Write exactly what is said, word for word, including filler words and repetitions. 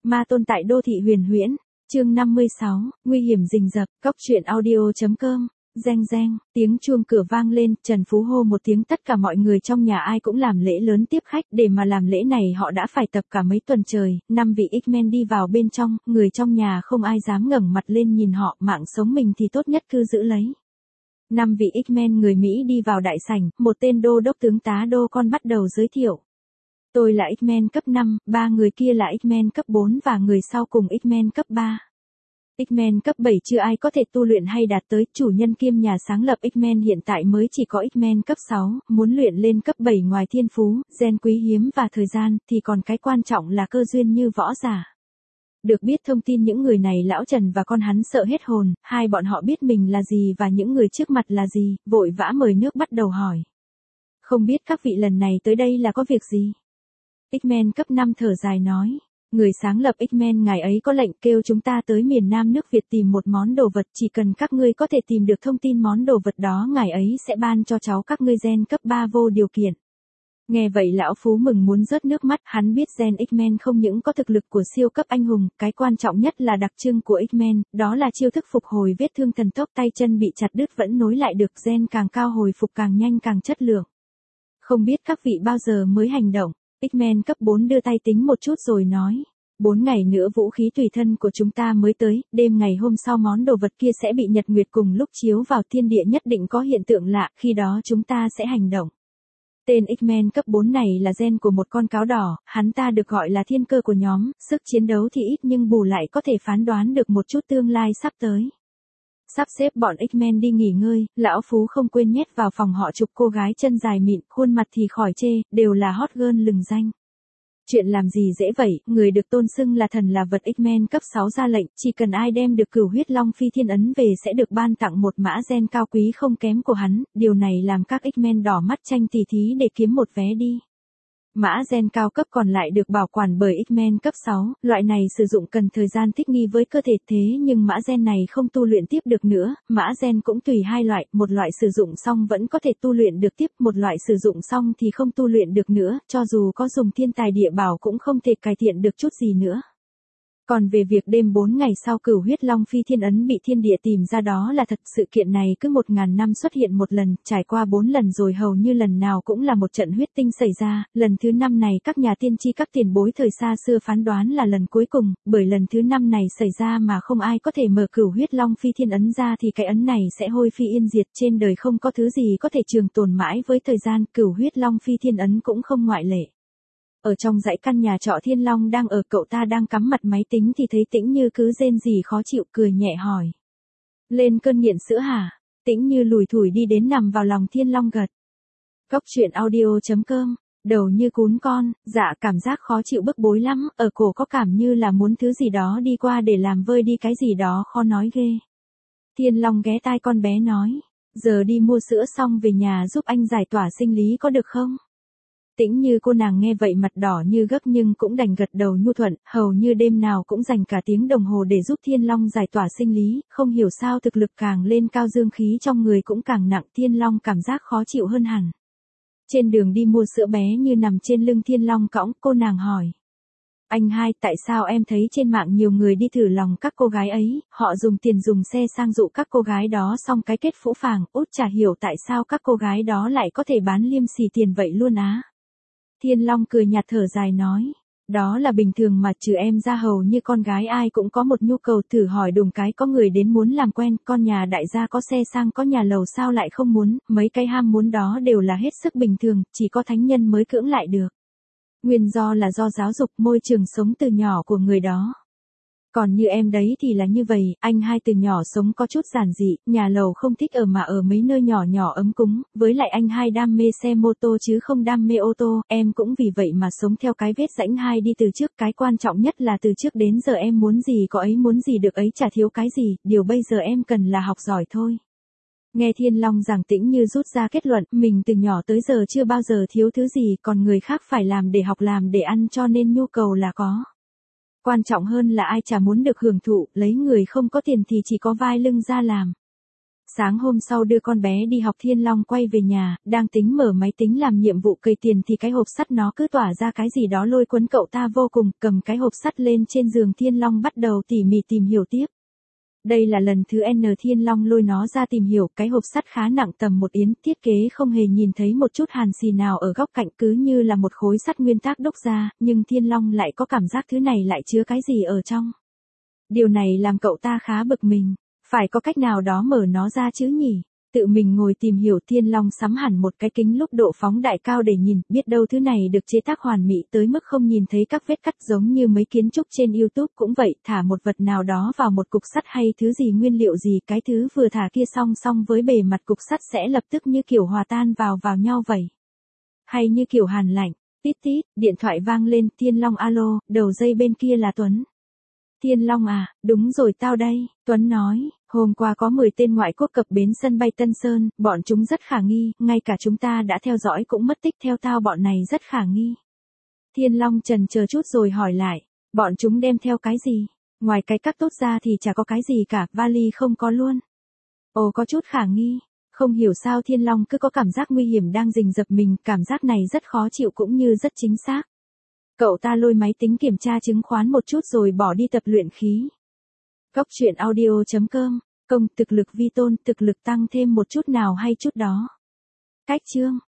Ma tôn tại đô thị huyền huyễn. Chương năm mươi sáu, nguy hiểm rình rập. Cóc truyện audio chấm com. Reng reng, tiếng chuông cửa vang lên, Trần Phú hô một tiếng, tất cả mọi người trong nhà ai cũng làm lễ lớn tiếp khách, để mà làm lễ này họ đã phải tập cả mấy tuần trời. Năm vị X-Men đi vào bên trong, người trong nhà không ai dám ngẩng mặt lên nhìn họ, mạng sống mình thì tốt nhất cứ giữ lấy. Năm vị X-Men người Mỹ đi vào đại sảnh, một tên đô đốc tướng tá đô con bắt đầu giới thiệu. Tôi là X-Men cấp năm, ba người kia là X-Men cấp bốn và người sau cùng X-Men cấp ba. X-Men cấp bảy chưa ai có thể tu luyện hay đạt tới, chủ nhân kiêm nhà sáng lập X-Men hiện tại mới chỉ có X-Men cấp sáu, muốn luyện lên cấp bảy ngoài thiên phú, gen quý hiếm và thời gian, thì còn cái quan trọng là cơ duyên như võ giả. Được biết thông tin những người này lão Trần và con hắn sợ hết hồn, hai bọn họ biết mình là gì và những người trước mặt là gì, vội vã mời nước bắt đầu hỏi. Không biết các vị lần này tới đây là có việc gì? X-Men cấp năm thở dài nói. Người sáng lập X-Men ngài ấy có lệnh kêu chúng ta tới miền Nam nước Việt tìm một món đồ vật, chỉ cần các ngươi có thể tìm được thông tin món đồ vật đó ngài ấy sẽ ban cho cháu các ngươi gen cấp ba vô điều kiện. Nghe vậy lão Phú mừng muốn rớt nước mắt, hắn biết gen X-Men không những có thực lực của siêu cấp anh hùng, cái quan trọng nhất là đặc trưng của X-Men, đó là chiêu thức phục hồi vết thương thần tốc, tay chân bị chặt đứt vẫn nối lại được, gen càng cao hồi phục càng nhanh càng chất lượng. Không biết các vị bao giờ mới hành động? X-Men cấp bốn đưa tay tính một chút rồi nói. Bốn ngày nữa vũ khí tùy thân của chúng ta mới tới, đêm ngày hôm sau món đồ vật kia sẽ bị nhật nguyệt cùng lúc chiếu vào, thiên địa nhất định có hiện tượng lạ, khi đó chúng ta sẽ hành động. Tên X-Men cấp bốn này là gen của một con cáo đỏ, hắn ta được gọi là thiên cơ của nhóm, sức chiến đấu thì ít nhưng bù lại có thể phán đoán được một chút tương lai sắp tới. Sắp xếp bọn X-Men đi nghỉ ngơi, lão Phú không quên nhét vào phòng họ chụp cô gái chân dài mịn, khuôn mặt thì khỏi chê, đều là hot girl lừng danh. Chuyện làm gì dễ vậy, người được tôn xưng là thần là vật X-Men cấp sáu ra lệnh, chỉ cần ai đem được cửu huyết long phi thiên ấn về sẽ được ban tặng một mã gen cao quý không kém của hắn, điều này làm các X-Men đỏ mắt tranh tỉ thí để kiếm một vé đi. Mã gen cao cấp còn lại được bảo quản bởi X-Men cấp sáu, loại này sử dụng cần thời gian thích nghi với cơ thể, thế nhưng mã gen này không tu luyện tiếp được nữa, mã gen cũng tùy hai loại, một loại sử dụng xong vẫn có thể tu luyện được tiếp, một loại sử dụng xong thì không tu luyện được nữa, cho dù có dùng thiên tài địa bảo cũng không thể cải thiện được chút gì nữa. Còn về việc đêm bốn ngày sau cửu huyết long phi thiên ấn bị thiên địa tìm ra đó là thật, sự kiện này cứ một ngàn năm xuất hiện một lần, trải qua bốn lần rồi hầu như lần nào cũng là một trận huyết tinh xảy ra, lần thứ năm này các nhà tiên tri các tiền bối thời xa xưa phán đoán là lần cuối cùng, bởi lần thứ năm này xảy ra mà không ai có thể mở cửu huyết long phi thiên ấn ra thì cái ấn này sẽ hôi phi yên diệt, trên đời không có thứ gì có thể trường tồn mãi với thời gian, cửu huyết long phi thiên ấn cũng không ngoại lệ. Ở trong dãy căn nhà trọ Thiên Long đang ở, cậu ta đang cắm mặt máy tính thì thấy Tĩnh Như cứ rên rỉ khó chịu, cười nhẹ hỏi. Lên cơn nghiện sữa hả? Tĩnh Như lủi thủi đi đến nằm vào lòng Thiên Long gật. Cóc truyện audio chấm com, đầu như cún con, dạ cảm giác khó chịu bức bối lắm, ở cổ có cảm như là muốn thứ gì đó đi qua để làm vơi đi cái gì đó khó nói ghê. Thiên Long ghé tai con bé nói, giờ đi mua sữa xong về nhà giúp anh giải tỏa sinh lý có được không? Tĩnh Như cô nàng nghe vậy mặt đỏ như gấc nhưng cũng đành gật đầu nhu thuận, hầu như đêm nào cũng dành cả tiếng đồng hồ để giúp Thiên Long giải tỏa sinh lý, không hiểu sao thực lực càng lên cao dương khí trong người cũng càng nặng, Thiên Long cảm giác khó chịu hơn hẳn. Trên đường đi mua sữa bé Như nằm trên lưng Thiên Long cõng, cô nàng hỏi. Anh hai, tại sao em thấy trên mạng nhiều người đi thử lòng các cô gái ấy, họ dùng tiền dùng xe sang dụ các cô gái đó xong cái kết phũ phàng, út chả hiểu tại sao các cô gái đó lại có thể bán liêm sỉ tiền vậy luôn á. Thiên Long cười nhạt thở dài nói, đó là bình thường mà, trừ em ra hầu như con gái ai cũng có một nhu cầu, thử hỏi đùng cái có người đến muốn làm quen, con nhà đại gia có xe sang có nhà lầu sao lại không muốn, mấy cái ham muốn đó đều là hết sức bình thường, chỉ có thánh nhân mới cưỡng lại được. Nguyên do là do giáo dục môi trường sống từ nhỏ của người đó. Còn như em đấy thì là như vậy, anh hai từ nhỏ sống có chút giản dị, nhà lầu không thích ở mà ở mấy nơi nhỏ nhỏ ấm cúng, với lại anh hai đam mê xe mô tô chứ không đam mê ô tô, em cũng vì vậy mà sống theo cái vết rãnh hai đi từ trước, cái quan trọng nhất là từ trước đến giờ em muốn gì có ấy, muốn gì được ấy, chả thiếu cái gì, điều bây giờ em cần là học giỏi thôi. Nghe Thiên Long giảng, Tĩnh Như rút ra kết luận, mình từ nhỏ tới giờ chưa bao giờ thiếu thứ gì, còn người khác phải làm để học làm để ăn cho nên nhu cầu là có. Quan trọng hơn là ai chả muốn được hưởng thụ, lấy người không có tiền thì chỉ có vai lưng ra làm. Sáng hôm sau đưa con bé đi học Thiên Long quay về nhà, đang tính mở máy tính làm nhiệm vụ cày tiền thì cái hộp sắt nó cứ tỏa ra cái gì đó lôi cuốn cậu ta vô cùng, cầm cái hộp sắt lên trên giường Thiên Long bắt đầu tỉ mỉ tìm hiểu tiếp. Đây là lần thứ N Thiên Long lôi nó ra tìm hiểu, cái hộp sắt khá nặng tầm một yến, thiết kế không hề nhìn thấy một chút hàn xì nào ở góc cạnh, cứ như là một khối sắt nguyên tác đúc ra, nhưng Thiên Long lại có cảm giác thứ này lại chứa cái gì ở trong. Điều này làm cậu ta khá bực mình, phải có cách nào đó mở nó ra chứ nhỉ? Tự mình ngồi tìm hiểu. Thiên Long sắm hẳn một cái kính lúp độ phóng đại cao để nhìn, biết đâu thứ này được chế tác hoàn mỹ tới mức không nhìn thấy các vết cắt giống như mấy kiến trúc trên YouTube cũng vậy, thả một vật nào đó vào một cục sắt hay thứ gì nguyên liệu gì, cái thứ vừa thả kia song song với bề mặt cục sắt sẽ lập tức như kiểu hòa tan vào vào nhau vậy. Hay như kiểu hàn lạnh. Tít tít, điện thoại vang lên. Thiên Long alo, đầu dây bên kia là Tuấn. Thiên Long à, đúng rồi tao đây, Tuấn nói, hôm qua có mười tên ngoại quốc cập bến sân bay Tân Sơn, bọn chúng rất khả nghi, ngay cả chúng ta đã theo dõi cũng mất tích, theo tao bọn này rất khả nghi. Thiên Long chần chờ chút rồi hỏi lại, bọn chúng đem theo cái gì? Ngoài cái các tốt ra thì chả có cái gì cả, vali không có luôn. Ồ, có chút khả nghi. Không hiểu sao Thiên Long cứ có cảm giác nguy hiểm đang rình rập mình, cảm giác này rất khó chịu cũng như rất chính xác. Cậu ta lôi máy tính kiểm tra chứng khoán một chút rồi bỏ đi tập luyện khí. Cóc truyện audio chấm com, công thực lực vi tôn, thực lực tăng thêm một chút nào hay chút đó. Cách chương